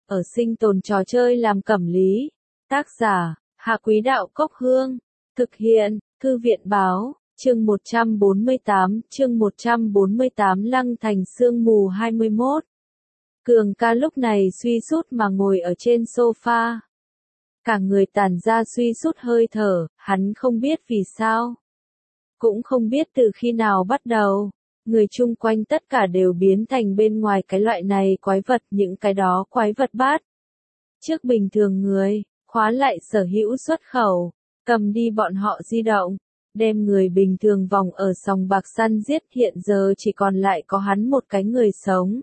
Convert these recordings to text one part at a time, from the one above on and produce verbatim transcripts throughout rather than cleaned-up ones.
ở sinh tồn trò chơi làm cẩm lý. Tác giả, Hạ Quý Đạo Cốc Hương. Thực hiện, Thư viện Báo, chương một trăm bốn mươi tám, chương một trăm bốn mươi tám Lăng Thành Sương Mù hai mươi mốt. Cường ca lúc này suy sút mà ngồi ở trên sofa. Cả người tản ra suy sút hơi thở, hắn không biết vì sao. Cũng không biết từ khi nào bắt đầu. Người chung quanh tất cả đều biến thành bên ngoài cái loại này quái vật, những cái đó quái vật bát. Trước bình thường người, khóa lại sở hữu xuất khẩu, cầm đi bọn họ di động, đem người bình thường vòng ở sòng bạc săn giết, hiện giờ chỉ còn lại có hắn một cái người sống.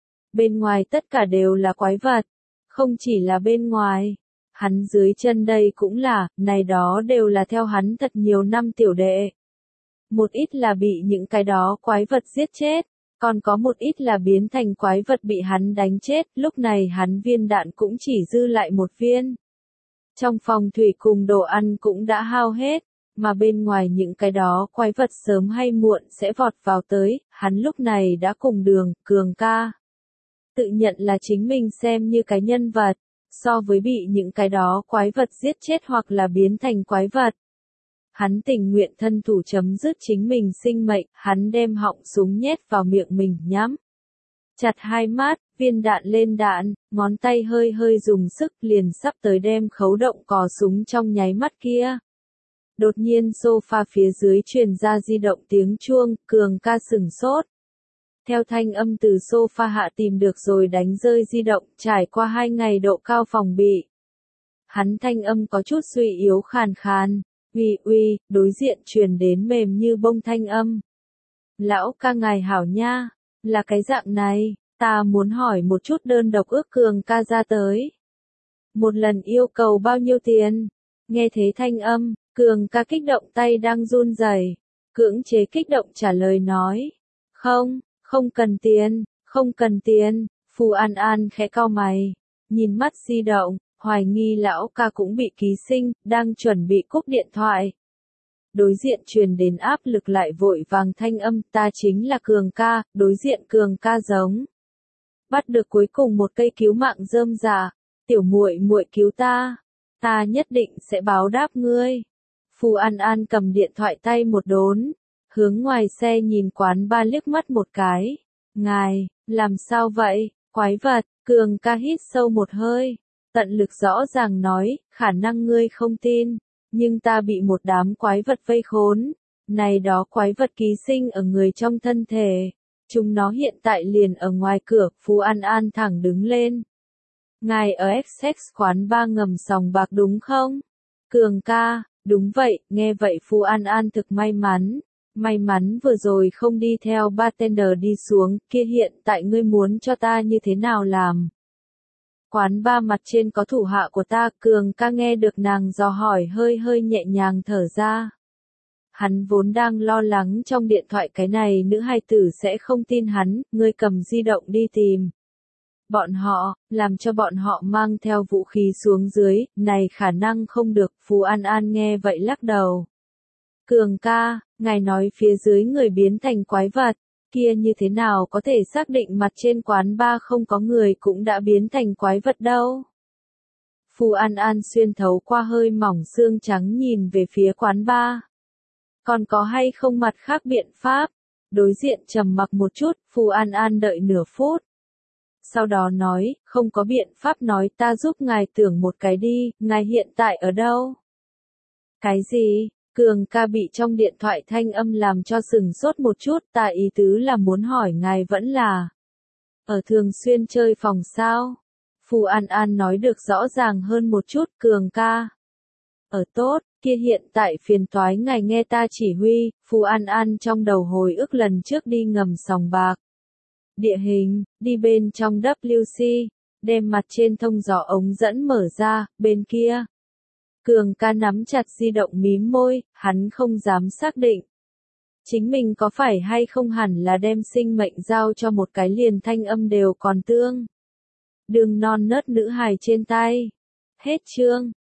Bên ngoài tất cả đều là quái vật, không chỉ là bên ngoài, hắn dưới chân đây cũng là, này đó đều là theo hắn thật nhiều năm tiểu đệ. Một ít là bị những cái đó quái vật giết chết, còn có một ít là biến thành quái vật bị hắn đánh chết, lúc này hắn viên đạn cũng chỉ dư lại một viên. Trong phòng thủy cùng đồ ăn cũng đã hao hết, mà bên ngoài những cái đó quái vật sớm hay muộn sẽ vọt vào tới, hắn lúc này đã cùng Đường, Cường ca. Tự nhận là chính mình xem như cái nhân vật, so với bị những cái đó quái vật giết chết hoặc là biến thành quái vật. Hắn tình nguyện thân thủ chấm dứt chính mình sinh mệnh, hắn đem họng súng nhét vào miệng mình nhắm. Chặt hai mắt, viên đạn lên đạn, ngón tay hơi hơi dùng sức liền sắp tới đem khấu động cò súng trong nháy mắt kia. Đột nhiên sofa phía dưới truyền ra di động tiếng chuông, Cường ca sửng sốt. Theo thanh âm từ sofa hạ tìm được rồi đánh rơi di động, trải qua hai ngày độ cao phòng bị. Hắn thanh âm có chút suy yếu khàn khàn. Uy uy, đối diện truyền đến mềm như bông thanh âm. Lão ca ngài hảo nha, là cái dạng này, ta muốn hỏi một chút đơn độc ước Cường ca ra tới. Một lần yêu cầu bao nhiêu tiền? Nghe thế thanh âm, Cường ca kích động tay đang run rẩy, cưỡng chế kích động trả lời nói. Không, không cần tiền, không cần tiền, Phù An An khẽ cau mày, nhìn mắt di động. Hoài nghi lão ca cũng bị ký sinh, đang chuẩn bị cúp điện thoại. Đối diện truyền đến áp lực lại vội vàng thanh âm, ta chính là Cường ca, đối diện Cường ca giống. Bắt được cuối cùng một cây cứu mạng rơm rà, tiểu muội muội cứu ta, ta nhất định sẽ báo đáp ngươi. Phù An An cầm điện thoại tay một đốn, hướng ngoài xe nhìn quán ba liếc mắt một cái. Ngài, làm sao vậy, quái vật, Cường ca hít sâu một hơi. Tận lực rõ ràng nói, khả năng ngươi không tin, nhưng ta bị một đám quái vật vây khốn. Này đó quái vật ký sinh ở người trong thân thể. Chúng nó hiện tại liền ở ngoài cửa, Phù An An thẳng đứng lên. Ngài ở Essex quán ba ngầm sòng bạc đúng không? Cường ca, đúng vậy, nghe vậy Phù An An thực may mắn. May mắn vừa rồi không đi theo bartender đi xuống, kia hiện tại ngươi muốn cho ta như thế nào làm? Quán ba mặt trên có thủ hạ của ta, Cường ca nghe được nàng dò hỏi hơi hơi nhẹ nhàng thở ra. Hắn vốn đang lo lắng trong điện thoại cái này nữ hài tử sẽ không tin hắn, ngươi cầm di động đi tìm. Bọn họ, làm cho bọn họ mang theo vũ khí xuống dưới, này khả năng không được, Phù An An nghe vậy lắc đầu. Cường ca, ngài nói phía dưới người biến thành quái vật. Kia như thế nào có thể xác định mặt trên quán ba không có người cũng đã biến thành quái vật đâu. Phù An An xuyên thấu qua hơi mỏng xương trắng nhìn về phía quán ba. Còn có hay không mặt khác biện pháp? Đối diện trầm mặc một chút, Phù An An đợi nửa phút. Sau đó nói, không có biện pháp nói ta giúp ngài tưởng một cái đi, ngài hiện tại ở đâu? Cái gì? Cường ca bị trong điện thoại thanh âm làm cho sừng sốt một chút, ta ý tứ là muốn hỏi ngài vẫn là ở thường xuyên chơi phòng sao? Phù An An nói được rõ ràng hơn một chút, Cường ca. Ở tốt, kia hiện tại phiền toái ngài nghe ta chỉ huy, Phù An An trong đầu hồi ức lần trước đi ngầm sòng bạc. Địa hình, đi bên trong W C, đem mặt trên thông gió ống dẫn mở ra, bên kia. Cường ca nắm chặt di động mím môi, hắn không dám xác định. Chính mình có phải hay không hẳn là đem sinh mệnh giao cho một cái liền thanh âm đều còn tương. Đường non nớt nữ hài trên tay. Hết chương.